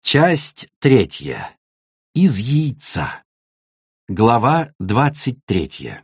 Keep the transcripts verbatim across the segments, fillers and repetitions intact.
Часть третья. Из яйца. Глава двадцать третья.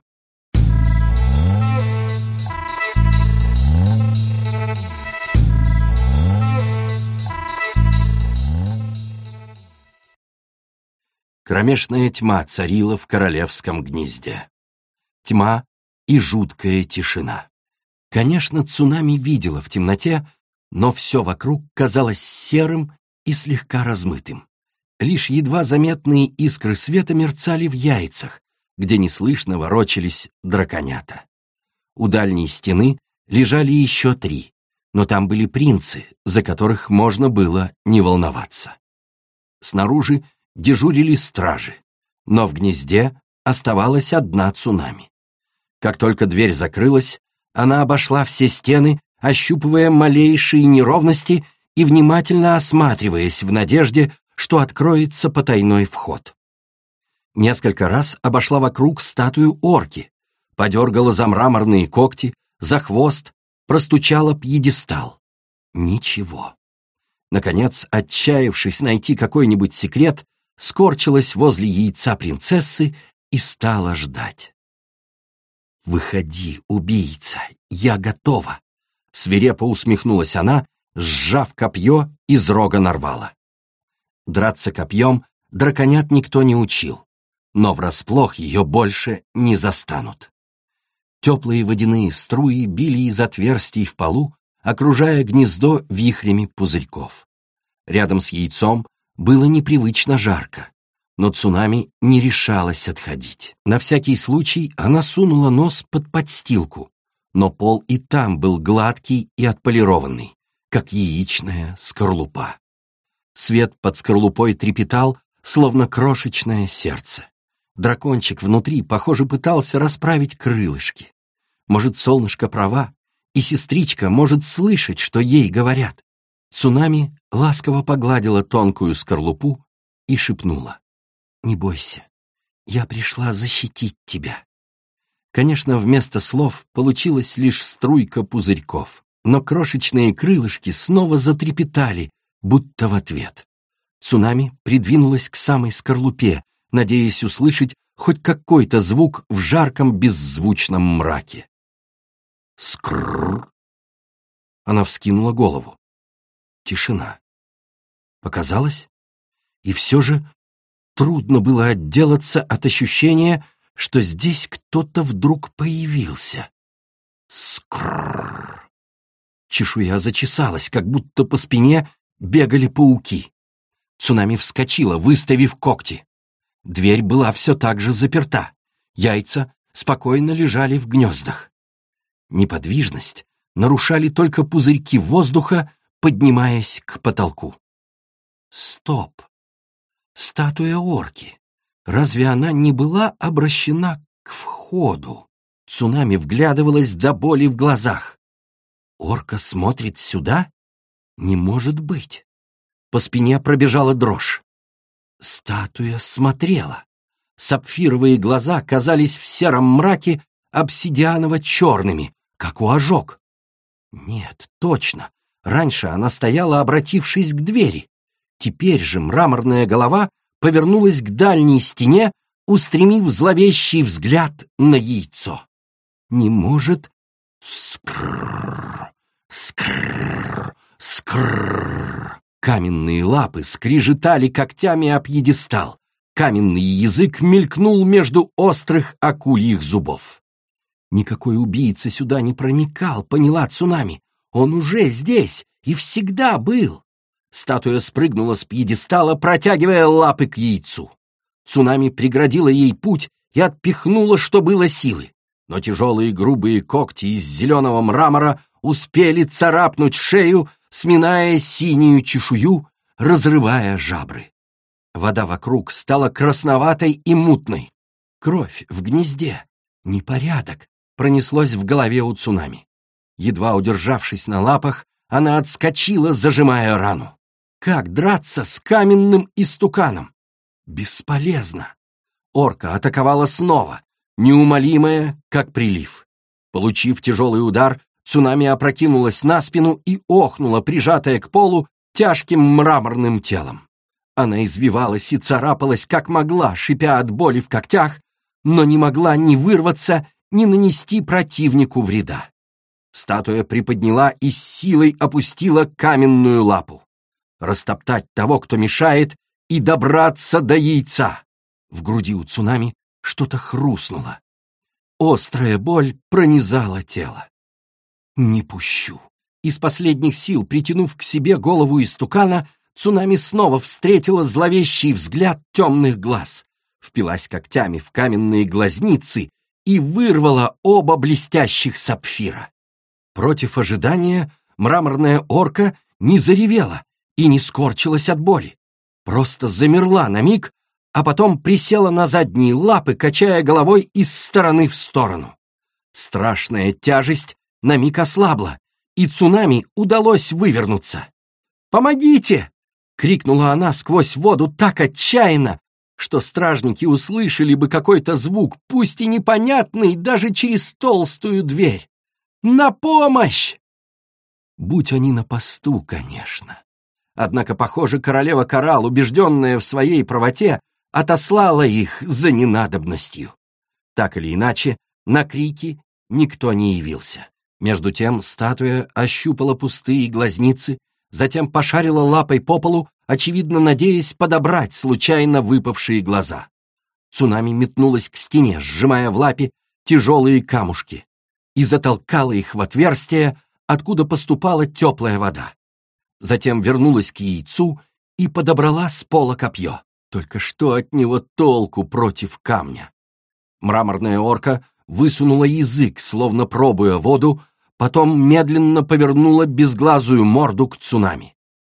Кромешная тьма царила в королевском гнезде. Тьма и жуткая тишина. Конечно, цунами видела в темноте, но все вокруг казалось серым и слегка размытым. Лишь едва заметные искры света мерцали в яйцах, где неслышно ворочались драконята. У дальней стены лежали еще три, но там были принцы, за которых можно было не волноваться. Снаружи дежурили стражи, но в гнезде оставалась одна цунами. Как только дверь закрылась, она обошла все стены, ощупывая малейшие неровности и внимательно осматриваясь в надежде, что откроется потайной вход. Несколько раз обошла вокруг статую орки, подергала за мраморные когти, за хвост, простучала пьедестал. Ничего. Наконец, отчаявшись найти какой-нибудь секрет, скорчилась возле яйца принцессы и стала ждать. «Выходи, убийца, я готова!» Свирепо усмехнулась она, сжав копье из рога нарвала. Драться копьем драконят никто не учил, но врасплох ее больше не застанут. Теплые водяные струи били из отверстий в полу, окружая гнездо вихрями пузырьков. Рядом с яйцом было непривычно жарко, но цунами не решалась отходить. На всякий случай она сунула нос под подстилку, но пол и там был гладкий и отполированный, как яичная скорлупа. Свет под скорлупой трепетал, словно крошечное сердце. Дракончик внутри, похоже, пытался расправить крылышки. Может, солнышко права, и сестричка может слышать, что ей говорят. Цунами ласково погладила тонкую скорлупу и шепнула: «Не бойся, я пришла защитить тебя». Конечно, вместо слов получилась лишь струйка пузырьков, но крошечные крылышки снова затрепетали, будто в ответ. Цунами придвинулась к самой скорлупе, надеясь услышать хоть какой-то звук в жарком беззвучном мраке. Скрррр. Она вскинула голову. Тишина. Показалось? И все же трудно было отделаться от ощущения, что здесь кто-то вдруг появился. Скрррр. Чешуя зачесалась, как будто по спине бегали пауки. Цунами вскочила, выставив когти. Дверь была все так же заперта. Яйца спокойно лежали в гнездах. Неподвижность нарушали только пузырьки воздуха, поднимаясь к потолку. Стоп! Статуя орки. Разве она не была обращена к входу? Цунами вглядывалась до боли в глазах. Орка смотрит сюда? Не может быть. По спине пробежала дрожь. Статуя смотрела. Сапфировые глаза казались в сером мраке обсидианово-черными, как у ожог. Нет, точно. Раньше она стояла, обратившись к двери. Теперь же мраморная голова повернулась к дальней стене, устремив зловещий взгляд на яйцо. Не может... Скрррр, скрррр, скрррр. Каменные лапы скрежетали когтями о пьедестал. Каменный язык мелькнул между острых акульих зубов. Никакой убийца сюда не проникал, поняла Цунами. Он уже здесь и всегда был. Статуя спрыгнула с пьедестала, протягивая лапы к яйцу. Цунами преградила ей путь и отпихнула, что было силы. Но тяжелые грубые когти из зеленого мрамора успели царапнуть шею, сминая синюю чешую, разрывая жабры. Вода вокруг стала красноватой и мутной. Кровь в гнезде. Непорядок пронеслось в голове у Цунами. Едва удержавшись на лапах, она отскочила, зажимая рану. Как драться с каменным истуканом? Бесполезно. Орка атаковала снова, неумолимая, как прилив. Получив тяжелый удар, Цунами опрокинулась на спину и охнула, прижатая к полу тяжким мраморным телом. Она извивалась и царапалась, как могла, шипя от боли в когтях, но не могла ни вырваться, ни нанести противнику вреда. Статуя приподняла и с силой опустила каменную лапу. Растоптать того, кто мешает, и добраться до яйца. В груди у цунами что-то хрустнуло. Острая боль пронизала тело. «Не пущу». Из последних сил, притянув к себе голову истукана, цунами снова встретила зловещий взгляд темных глаз, впилась когтями в каменные глазницы и вырвала оба блестящих сапфира. Против ожидания мраморная орка не заревела и не скорчилась от боли, просто замерла на миг, а потом присела на задние лапы, качая головой из стороны в сторону. Страшная тяжесть на миг ослабла, и цунами удалось вывернуться. «Помогите!» — крикнула она сквозь воду так отчаянно, что стражники услышали бы какой-то звук, пусть и непонятный, даже через толстую дверь. «На помощь!» Будь они на посту, конечно. Однако, похоже, королева Коралл, убежденная в своей правоте, отослала их за ненадобностью. Так или иначе, на крики никто не явился. Между тем статуя ощупала пустые глазницы, затем пошарила лапой по полу, очевидно надеясь подобрать случайно выпавшие глаза. Цунами метнулась к стене, сжимая в лапе тяжелые камушки, и затолкала их в отверстие, откуда поступала теплая вода. Затем вернулась к яйцу и подобрала с пола копье. Только что от него толку против камня? Мраморная орка высунула язык, словно пробуя воду, потом медленно повернула безглазую морду к цунами.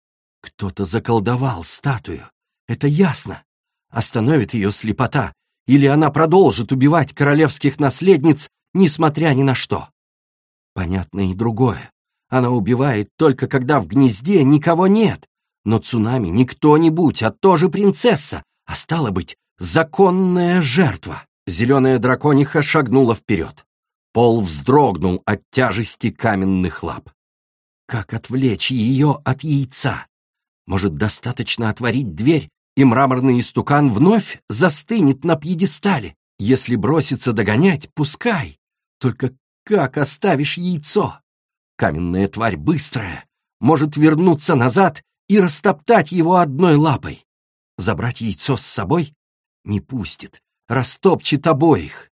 Кто-то заколдовал статую, это ясно. Остановит ее слепота, или она продолжит убивать королевских наследниц, несмотря ни на что. Понятно и другое. Она убивает только когда в гнезде никого нет, но цунами не кто-нибудь, а тоже принцесса, а стало быть, законная жертва. Зеленая дракониха шагнула вперед. Пол вздрогнул от тяжести каменных лап. Как отвлечь ее от яйца? Может, достаточно отворить дверь, и мраморный истукан вновь застынет на пьедестале? Если броситься догонять, пускай. Только как оставишь яйцо? Каменная тварь быстрая, может вернуться назад и растоптать его одной лапой. Забрать яйцо с собой? Не пустит, растопчет обоих.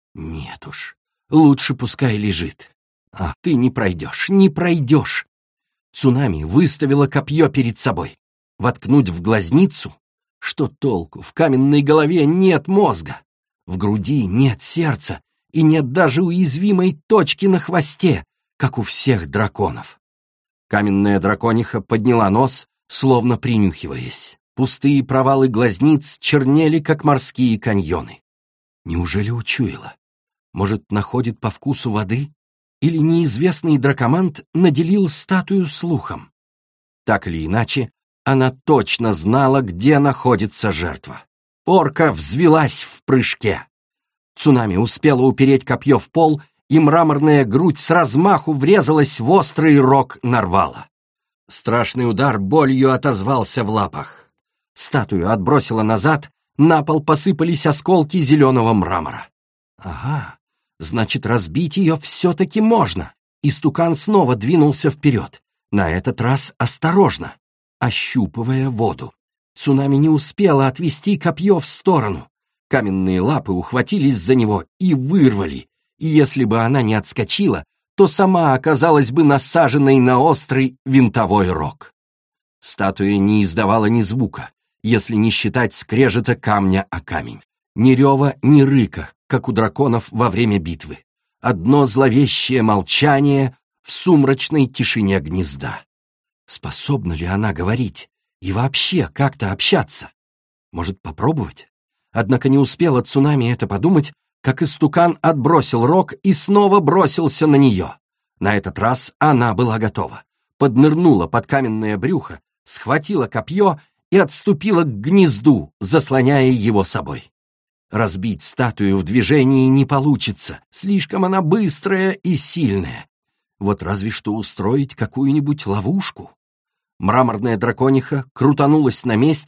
Нет уж, лучше пускай лежит. А ты не пройдешь, не пройдешь. Цунами выставила копье перед собой. Воткнуть в глазницу? Что толку? В каменной голове нет мозга. В груди нет сердца и нет даже уязвимой точки на хвосте, как у всех драконов. Каменная дракониха подняла нос, словно принюхиваясь. Пустые провалы глазниц чернели, как морские каньоны. Неужели учуяла? Может, находит по вкусу воды? Или неизвестный дракомант наделил статую слухом? Так или иначе, она точно знала, где находится жертва. Орка взвилась в прыжке. Цунами успела упереть копье в пол, и мраморная грудь с размаху врезалась в острый рог нарвала. Страшный удар болью отозвался в лапах. Статую отбросила назад, на пол посыпались осколки зеленого мрамора. Ага, значит, разбить ее все-таки можно. Истукан снова двинулся вперед, на этот раз осторожно, ощупывая воду. Цунами не успела отвести копье в сторону. Каменные лапы ухватились за него и вырвали, и если бы она не отскочила, то сама оказалась бы насаженной на острый винтовой рог. Статуя не издавала ни звука, если не считать скрежета камня о камень. Ни рева, ни рыка, как у драконов во время битвы. Одно зловещее молчание в сумрачной тишине гнезда. Способна ли она говорить и вообще как-то общаться? Может, попробовать? Однако не успела Цунами это подумать, как истукан отбросил рог и снова бросился на нее. На этот раз она была готова. Поднырнула под каменное брюхо, схватила копье и отступила к гнезду, заслоняя его собой. Разбить статую в движении не получится, слишком она быстрая и сильная. Вот разве что устроить какую-нибудь ловушку. Мраморная дракониха крутанулась на месте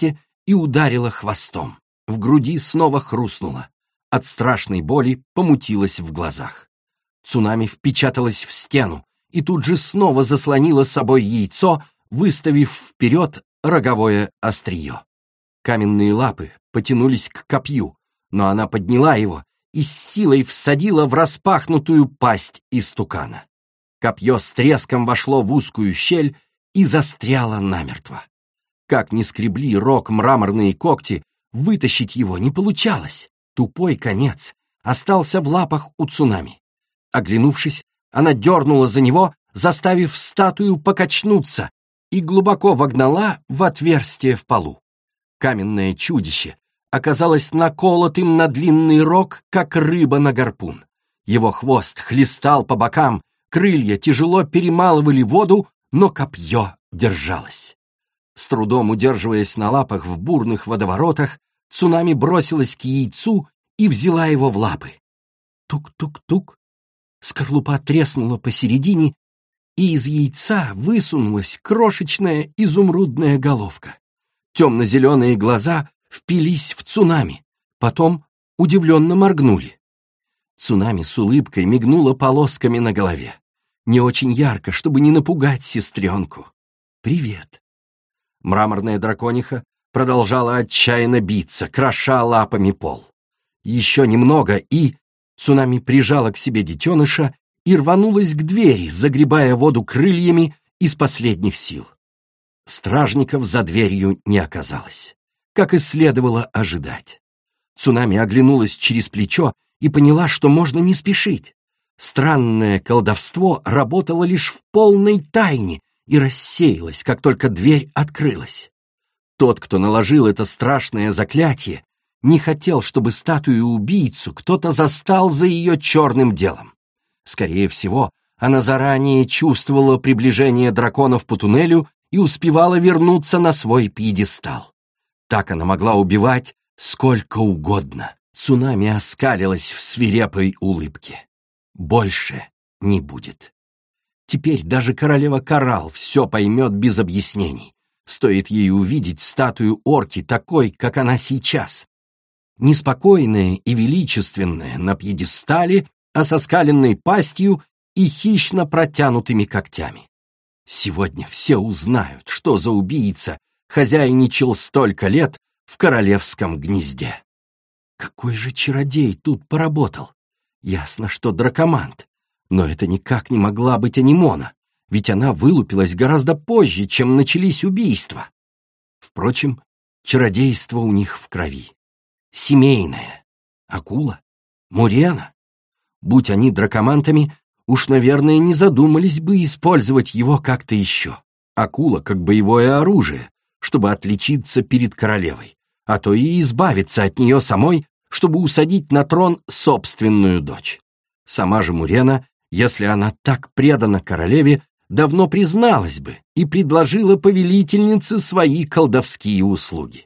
и ударила хвостом. В груди снова хрустнуло. От страшной боли помутилось в глазах. Цунами впечаталась в стену и тут же снова заслонила собой яйцо, выставив вперед роговое острие. Каменные лапы потянулись к копью, но она подняла его и с силой всадила в распахнутую пасть истукана. Копье с треском вошло в узкую щель и застряло намертво. Как ни скребли рог мраморные когти, вытащить его не получалось. Тупой конец остался в лапах у Цунами. Оглянувшись, она дернула за него, заставив статую покачнуться, и глубоко вогнала в отверстие в полу. Каменное чудище оказалось наколотым на длинный рог, как рыба на гарпун. Его хвост хлестал по бокам, крылья тяжело перемалывали воду, но копье держалось. С трудом удерживаясь на лапах в бурных водоворотах, Цунами бросилась к яйцу и взяла его в лапы. Тук-тук-тук. Скорлупа треснула посередине, и из яйца высунулась крошечная изумрудная головка. Темно-зеленые глаза впились в Цунами, потом удивленно моргнули. Цунами с улыбкой мигнула полосками на голове. Не очень ярко, чтобы не напугать сестренку. «Привет». Мраморная дракониха продолжала отчаянно биться, кроша лапами пол. Еще немного, и Цунами прижала к себе детеныша и рванулась к двери, загребая воду крыльями из последних сил. Стражников за дверью не оказалось, как и следовало ожидать. Цунами оглянулась через плечо и поняла, что можно не спешить. Странное колдовство работало лишь в полной тайне и рассеялось, как только дверь открылась. Тот, кто наложил это страшное заклятие, не хотел, чтобы статую-убийцу кто-то застал за ее черным делом. Скорее всего, она заранее чувствовала приближение драконов по туннелю и успевала вернуться на свой пьедестал. Так она могла убивать сколько угодно. Цунами оскалилась в свирепой улыбке. Больше не будет. Теперь даже королева Коралл все поймет без объяснений. Стоит ей увидеть статую орки такой, как она сейчас. Неспокойная и величественная на пьедестале, а со скаленной пастью и хищно протянутыми когтями. Сегодня все узнают, что за убийца хозяйничал столько лет в королевском гнезде. Какой же чародей тут поработал? Ясно, что дракомант. Но это никак не могла быть Анимона, ведь она вылупилась гораздо позже, чем начались убийства. Впрочем, чародейство у них в крови. Семейное. Акула? Мурена? Будь они дракомантами, уж, наверное, не задумались бы использовать его как-то еще. Акула как боевое оружие, чтобы отличиться перед королевой, а то и избавиться от нее самой, чтобы усадить на трон собственную дочь. Сама же Мурена, если она так предана королеве, давно призналась бы и предложила повелительнице свои колдовские услуги.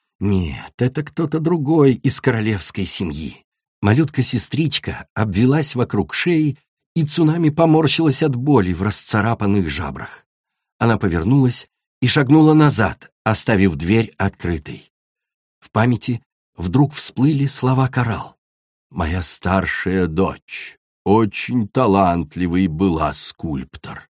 Нет, это кто-то другой из королевской семьи. Малютка-сестричка обвелась вокруг шеи, и Цунами поморщилась от боли в расцарапанных жабрах. Она повернулась и шагнула назад, оставив дверь открытой. В памяти вдруг всплыли слова Коралл. «Моя старшая дочь, очень талантливый была скульптор».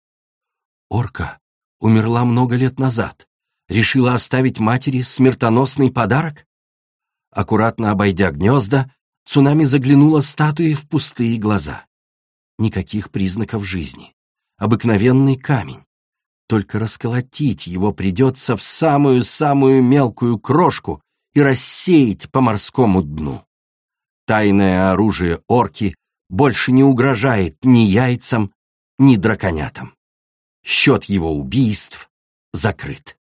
Орка умерла много лет назад. Решила оставить матери смертоносный подарок? Аккуратно обойдя гнезда, Цунами заглянула статуе в пустые глаза. Никаких признаков жизни. Обыкновенный камень. Только расколотить его придется в самую-самую мелкую крошку и рассеять по морскому дну. Тайное оружие орки больше не угрожает ни яйцам, ни драконятам. Счет его убийств закрыт.